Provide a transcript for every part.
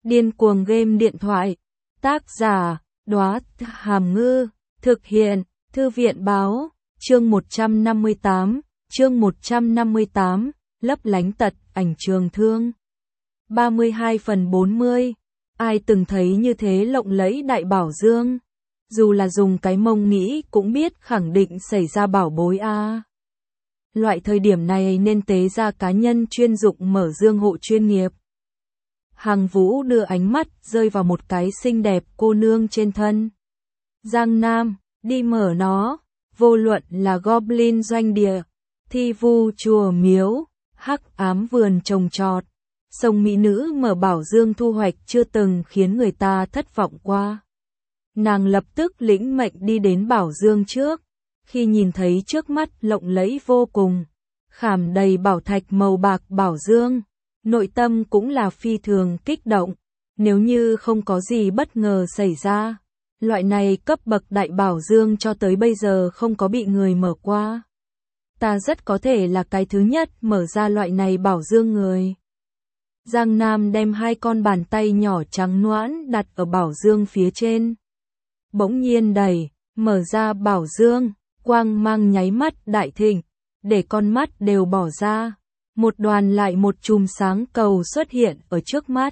Điên cuồng game điện thoại. Tác giả, Đóa Hàm Ngư. Thực hiện, Thư viện Báo. Chương 158, lấp lánh tật ảnh trường thương. 32/40. Ai từng thấy như thế lộng lẫy đại bảo dương? Dù là dùng cái mông nghĩ cũng biết khẳng định xảy ra bảo bối a. Loại thời điểm này nên tế ra cá nhân chuyên dụng mở dương hộ chuyên nghiệp. Hằng Vũ đưa ánh mắt rơi vào một cái xinh đẹp cô nương trên thân. Giang Nam, đi mở nó, vô luận là Goblin doanh địa, thi vu chùa miếu, hắc ám vườn trồng trọt, sông mỹ nữ mở bảo dương thu hoạch chưa từng khiến người ta thất vọng qua. Nàng lập tức lĩnh mệnh đi đến bảo dương trước, khi nhìn thấy trước mắt lộng lẫy vô cùng, khảm đầy bảo thạch màu bạc bảo dương, nội tâm cũng là phi thường kích động. Nếu như không có gì bất ngờ xảy ra, loại này cấp bậc đại bảo dương cho tới bây giờ không có bị người mở qua. Ta rất có thể là cái thứ nhất mở ra loại này bảo dương người. Giang Nam đem hai con bàn tay nhỏ trắng nõn đặt ở bảo dương phía trên. Bỗng nhiên đẩy, mở ra bảo dương, quang mang nháy mắt đại thịnh, để con mắt đều bỏ ra. Một đoàn lại một chùm sáng cầu xuất hiện ở trước mắt.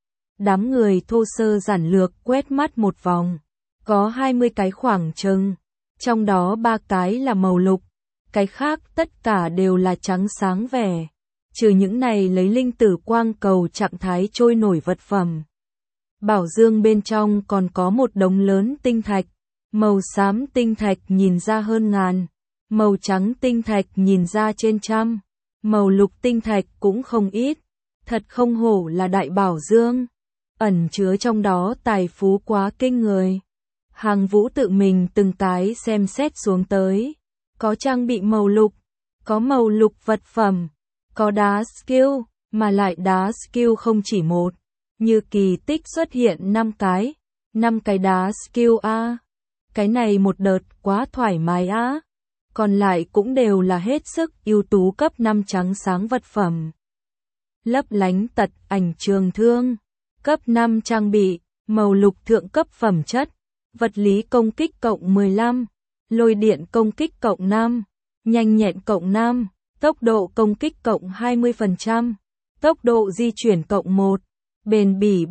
Đám người thô sơ giản lược quét mắt một vòng, có 20 cái khoảng chừng, trong đó 3 cái là màu lục, cái khác tất cả đều là trắng sáng vẻ, trừ những này lấy linh tử quang cầu trạng thái trôi nổi vật phẩm. Bảo dương bên trong còn có một đống lớn tinh thạch, màu xám tinh thạch nhìn ra hơn ngàn, màu trắng tinh thạch nhìn ra trên trăm, màu lục tinh thạch cũng không ít, thật không hổ là đại bảo dương, ẩn chứa trong đó tài phú quá kinh người. Hằng Vũ tự mình từng cái xem xét xuống tới, có trang bị màu lục, có màu lục vật phẩm, có đá skill, mà lại đá skill không chỉ một, như kỳ tích xuất hiện 5 cái đá skill a. Cái này một đợt quá thoải mái á. Còn lại cũng đều là hết sức ưu tú cấp 5 trắng sáng vật phẩm. Lấp lánh tật ảnh trường thương, cấp 5 trang bị, màu lục thượng cấp phẩm chất, vật lý công kích cộng 15, lôi điện công kích cộng 5, nhanh nhẹn cộng 5, tốc độ công kích cộng 20%, tốc độ di chuyển cộng 1, bền bỉ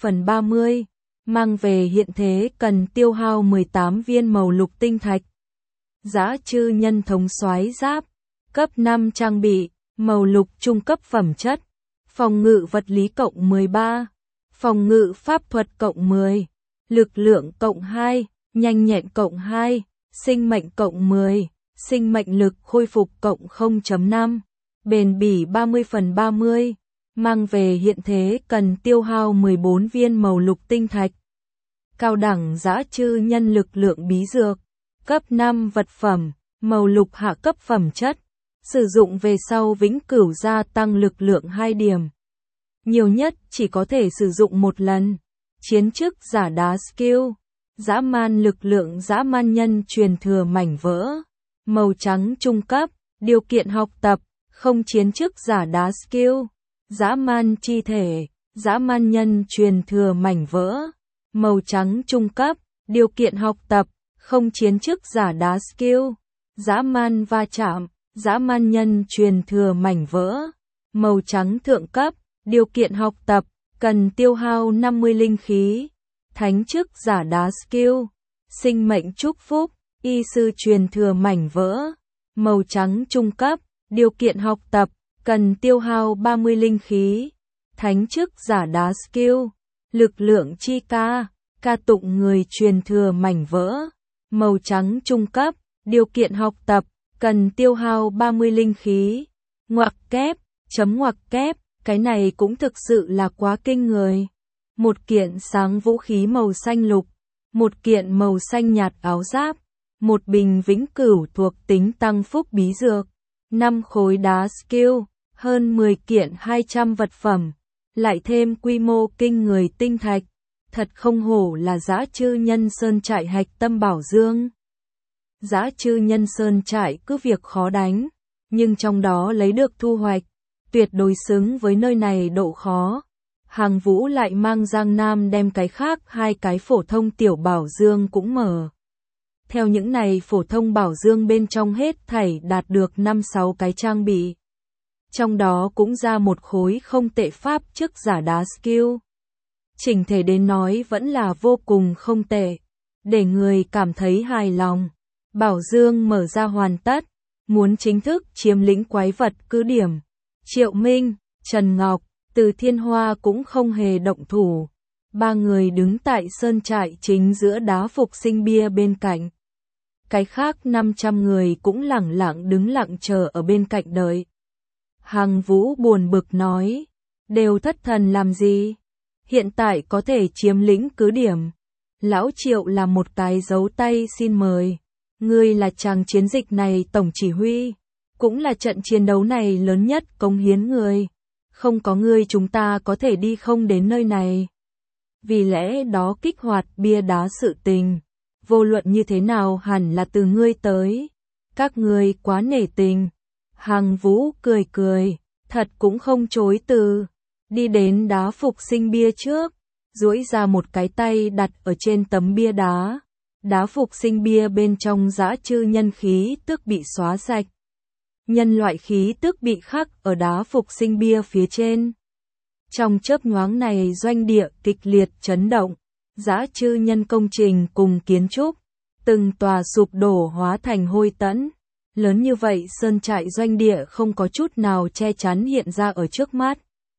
30/30, mang về hiện thế cần tiêu hao 18 viên màu lục tinh thạch. Dã chư nhân thống soái giáp, cấp 5 trang bị, màu lục trung cấp phẩm chất, phòng ngự vật lý cộng 13, phòng ngự pháp thuật cộng 10, lực lượng cộng 2, nhanh nhẹn cộng 2, sinh mệnh cộng 10, sinh mệnh lực khôi phục cộng 0.5, bền bỉ 30/30, mang về hiện thế cần tiêu hao 14 viên màu lục tinh thạch. Cao đẳng dã chư nhân lực lượng bí dược, cấp 5 vật phẩm, màu lục hạ cấp phẩm chất, sử dụng về sau vĩnh cửu gia tăng lực lượng 2 điểm. Nhiều nhất chỉ có thể sử dụng một lần. Chiến chức giả đá skill, dã man lực lượng dã man nhân truyền thừa mảnh vỡ, màu trắng trung cấp, điều kiện học tập, không chiến chức giả đá skill, dã man chi thể, dã man nhân truyền thừa mảnh vỡ, màu trắng trung cấp, điều kiện học tập, không chiến chức giả đá skill, dã man va chạm, dã man nhân truyền thừa mảnh vỡ, màu trắng thượng cấp, điều kiện học tập, cần tiêu hao 50 linh khí, thánh chức giả đá skill, sinh mệnh chúc phúc, y sư truyền thừa mảnh vỡ, màu trắng trung cấp, điều kiện học tập, cần tiêu hao 30 linh khí, thánh chức giả đá skill, lực lượng chi ca, ca tụng người truyền thừa mảnh vỡ, màu trắng trung cấp, điều kiện học tập, cần tiêu hao 30 linh khí, ngoặc kép, chấm ngoặc kép, cái này cũng thực sự là quá kinh người. Một kiện sáng vũ khí màu xanh lục, một kiện màu xanh nhạt áo giáp, một bình vĩnh cửu thuộc tính tăng phúc bí dược, 5 khối đá skill, hơn 10 kiện 200 vật phẩm, lại thêm quy mô kinh người tinh thạch, thật không hổ là dã chư nhân sơn trại hạch tâm bảo dương. Dã chư nhân sơn trại cứ việc khó đánh, nhưng trong đó lấy được thu hoạch, tuyệt đối xứng với nơi này độ khó. Hàng Vũ lại mang Giang Nam đem cái khác 2 cái phổ thông tiểu bảo dương cũng mở. Theo những này phổ thông bảo dương bên trong hết thảy đạt được 5-6 cái trang bị. Trong đó cũng ra một khối không tệ pháp chức giả đá skill. Chỉnh thể đến nói vẫn là vô cùng không tệ, để người cảm thấy hài lòng. Bảo dương mở ra hoàn tất, muốn chính thức chiếm lĩnh quái vật cứ điểm. Triệu Minh, Trần Ngọc, Từ Thiên Hoa cũng không hề động thủ. 3 người đứng tại sơn trại chính giữa đá phục sinh bia bên cạnh. Cái khác 500 người cũng lẳng lặng đứng lặng chờ ở bên cạnh đợi. Hàng Vũ buồn bực nói, đều thất thần làm gì? Hiện tại có thể chiếm lĩnh cứ điểm. Lão Triệu là một cái dấu tay xin mời. Ngươi là chàng chiến dịch này tổng chỉ huy, cũng là trận chiến đấu này lớn nhất cống hiến người. Không có ngươi chúng ta có thể đi không đến nơi này. Vì lẽ đó kích hoạt bia đá sự tình, vô luận như thế nào hẳn là từ ngươi tới. Các ngươi quá nể tình. Hàng Vũ cười cười, thật cũng không chối từ. Đi đến đá phục sinh bia trước, duỗi ra một cái tay đặt ở trên tấm bia đá. Đá phục sinh bia bên trong dã chư nhân khí tức bị xóa sạch. Nhân loại khí tức bị khắc ở đá phục sinh bia phía trên. Trong chớp nhoáng này doanh địa kịch liệt chấn động, dã chư nhân công trình cùng kiến trúc, từng tòa sụp đổ hóa thành hôi tẫn. Lớn như vậy sơn trại doanh địa không có chút nào che chắn hiện ra ở trước mắt.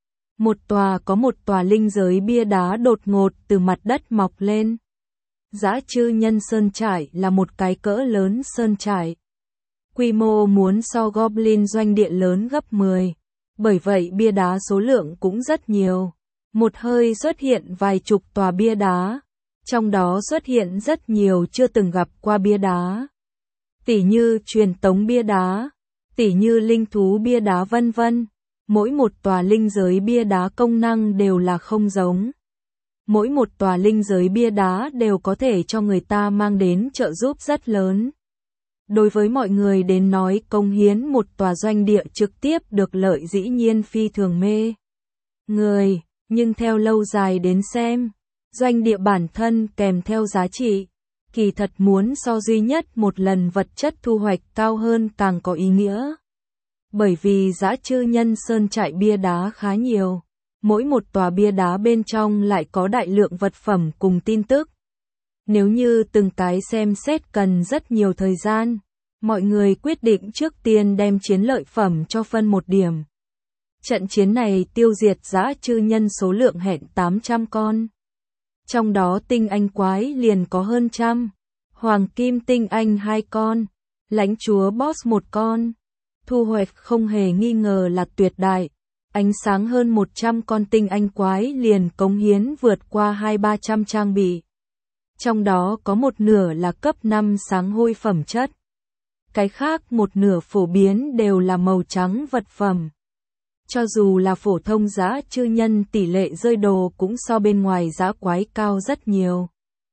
Có một tòa linh giới bia đá đột ngột từ mặt đất mọc lên. Dã chư nhân sơn trại là một cái cỡ lớn sơn trại. Quy mô muốn so Goblin doanh địa lớn gấp 10. Bởi vậy bia đá số lượng cũng rất nhiều. Một hơi xuất hiện vài chục tòa bia đá. Trong đó xuất hiện rất nhiều chưa từng gặp qua bia đá. Tỉ như truyền tống bia đá, tỉ như linh thú bia đá vân vân. Mỗi một tòa linh giới bia đá công năng đều là không giống. Mỗi một tòa linh giới bia đá đều có thể cho người ta mang đến trợ giúp rất lớn. Đối với mọi người đến nói công hiến một tòa doanh địa trực tiếp được lợi dĩ nhiên phi thường mê người, nhưng theo lâu dài đến xem, doanh địa bản thân kèm theo giá trị, kỳ thật muốn so duy nhất một lần vật chất thu hoạch cao hơn càng có ý nghĩa. Bởi vì dã chư nhân sơn trại bia đá khá nhiều, mỗi một tòa bia đá bên trong lại có đại lượng vật phẩm cùng tin tức. Nếu như từng cái xem xét cần rất nhiều thời gian, mọi người quyết định trước tiên đem chiến lợi phẩm cho phân một điểm. Trận chiến này tiêu diệt dã chư nhân số lượng hẹn 800 con. Trong đó tinh anh quái liền có hơn 100, hoàng kim tinh anh 2 con, lãnh chúa boss 1 con. Thu hoạch không hề nghi ngờ là tuyệt đại. Ánh sáng hơn 100 con tinh anh quái liền cống hiến vượt qua 200-300 trang bị. Trong đó có một nửa là cấp 5 sáng hôi phẩm chất. Cái khác một nửa phổ biến đều là màu trắng vật phẩm. Cho dù là phổ thông dã chư nhân tỷ lệ rơi đồ cũng so bên ngoài dã quái cao rất nhiều.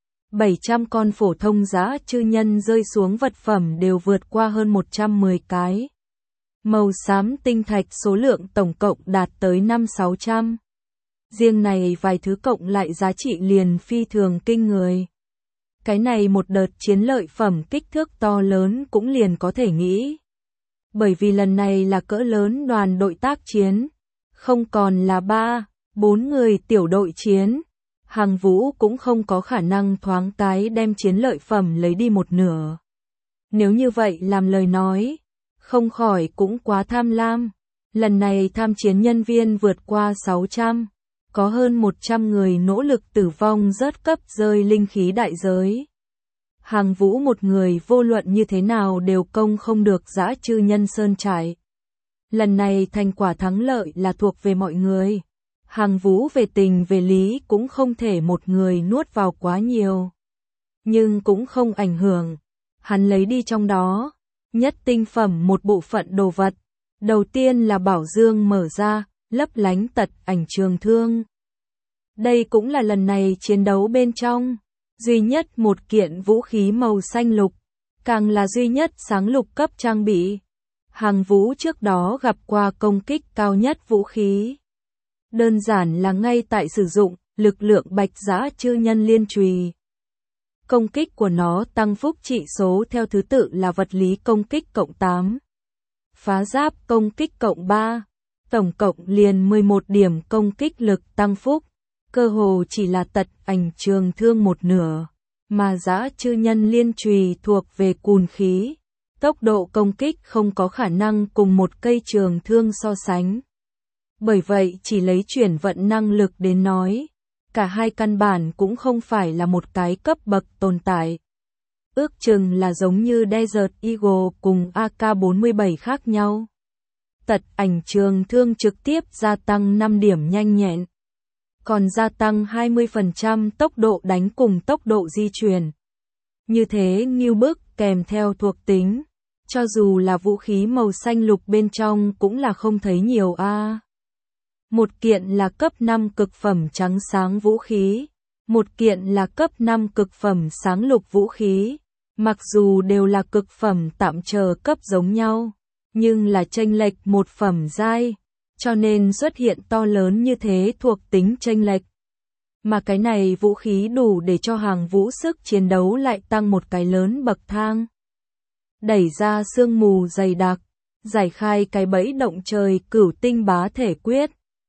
700 con phổ thông dã chư nhân rơi xuống vật phẩm đều vượt qua hơn 110 cái. Màu xám tinh thạch số lượng tổng cộng đạt tới 500-600. Riêng này vài thứ cộng lại giá trị liền phi thường kinh người. Cái này một đợt chiến lợi phẩm kích thước to lớn cũng liền có thể nghĩ. Bởi vì lần này là cỡ lớn đoàn đội tác chiến, không còn là 3-4 người tiểu đội chiến. Hàng Vũ cũng không có khả năng thoáng cái đem chiến lợi phẩm lấy đi một nửa. Nếu như vậy làm lời nói, không khỏi cũng quá tham lam. Lần này tham chiến nhân viên vượt qua 600, có hơn 100 người nỗ lực tử vong rớt cấp rơi linh khí đại giới. Hàng Vũ một người vô luận như thế nào đều công không được dã chư nhân sơn trại. Lần này thành quả thắng lợi là thuộc về mọi người. Hàng Vũ về tình về lý cũng không thể một người nuốt vào quá nhiều. Nhưng cũng không ảnh hưởng. Hắn lấy đi trong đó nhất tinh phẩm một bộ phận đồ vật. Đầu tiên là bảo dương mở ra, lấp lánh tật ảnh trường thương. Đây cũng là lần này chiến đấu bên trong duy nhất một kiện vũ khí màu xanh lục, càng là duy nhất sáng lục cấp trang bị. Hàng Vũ trước đó gặp qua công kích cao nhất vũ khí. Đơn giản là ngay tại sử dụng lực lượng Bạch Dã Chư Nhân Liên Chùy. Công kích của nó tăng phúc trị số theo thứ tự là vật lý công kích cộng 8, phá giáp công kích cộng 3, tổng cộng liền 11 điểm công kích lực tăng phúc, cơ hồ chỉ là tật ảnh trường thương một nửa, mà Dã Chư Nhân Liên Chùy thuộc về cùn khí, tốc độ công kích không có khả năng cùng một cây trường thương so sánh. Bởi vậy chỉ lấy chuyển vận năng lực đến nói, cả hai căn bản cũng không phải là một cái cấp bậc tồn tại. Ước chừng là giống như Desert Eagle cùng AK-47 khác nhau. Tật ảnh trường thương trực tiếp gia tăng 5 điểm nhanh nhẹn, còn gia tăng 20% tốc độ đánh cùng tốc độ di chuyển. Như thế như bức kèm theo thuộc tính, cho dù là vũ khí màu xanh lục bên trong cũng là không thấy nhiều a. Một kiện là cấp 5 cực phẩm trắng sáng vũ khí, một kiện là cấp 5 cực phẩm sáng lục vũ khí. Mặc dù đều là cực phẩm tạm chờ cấp giống nhau, nhưng là chênh lệch một phẩm giai, cho nên xuất hiện to lớn như thế thuộc tính chênh lệch. Mà cái này vũ khí đủ để cho hàng vũ sức chiến đấu lại tăng một cái lớn bậc thang. Đẩy ra sương mù dày đặc, giải khai cái bẫy động trời cửu tinh bá thể quyết.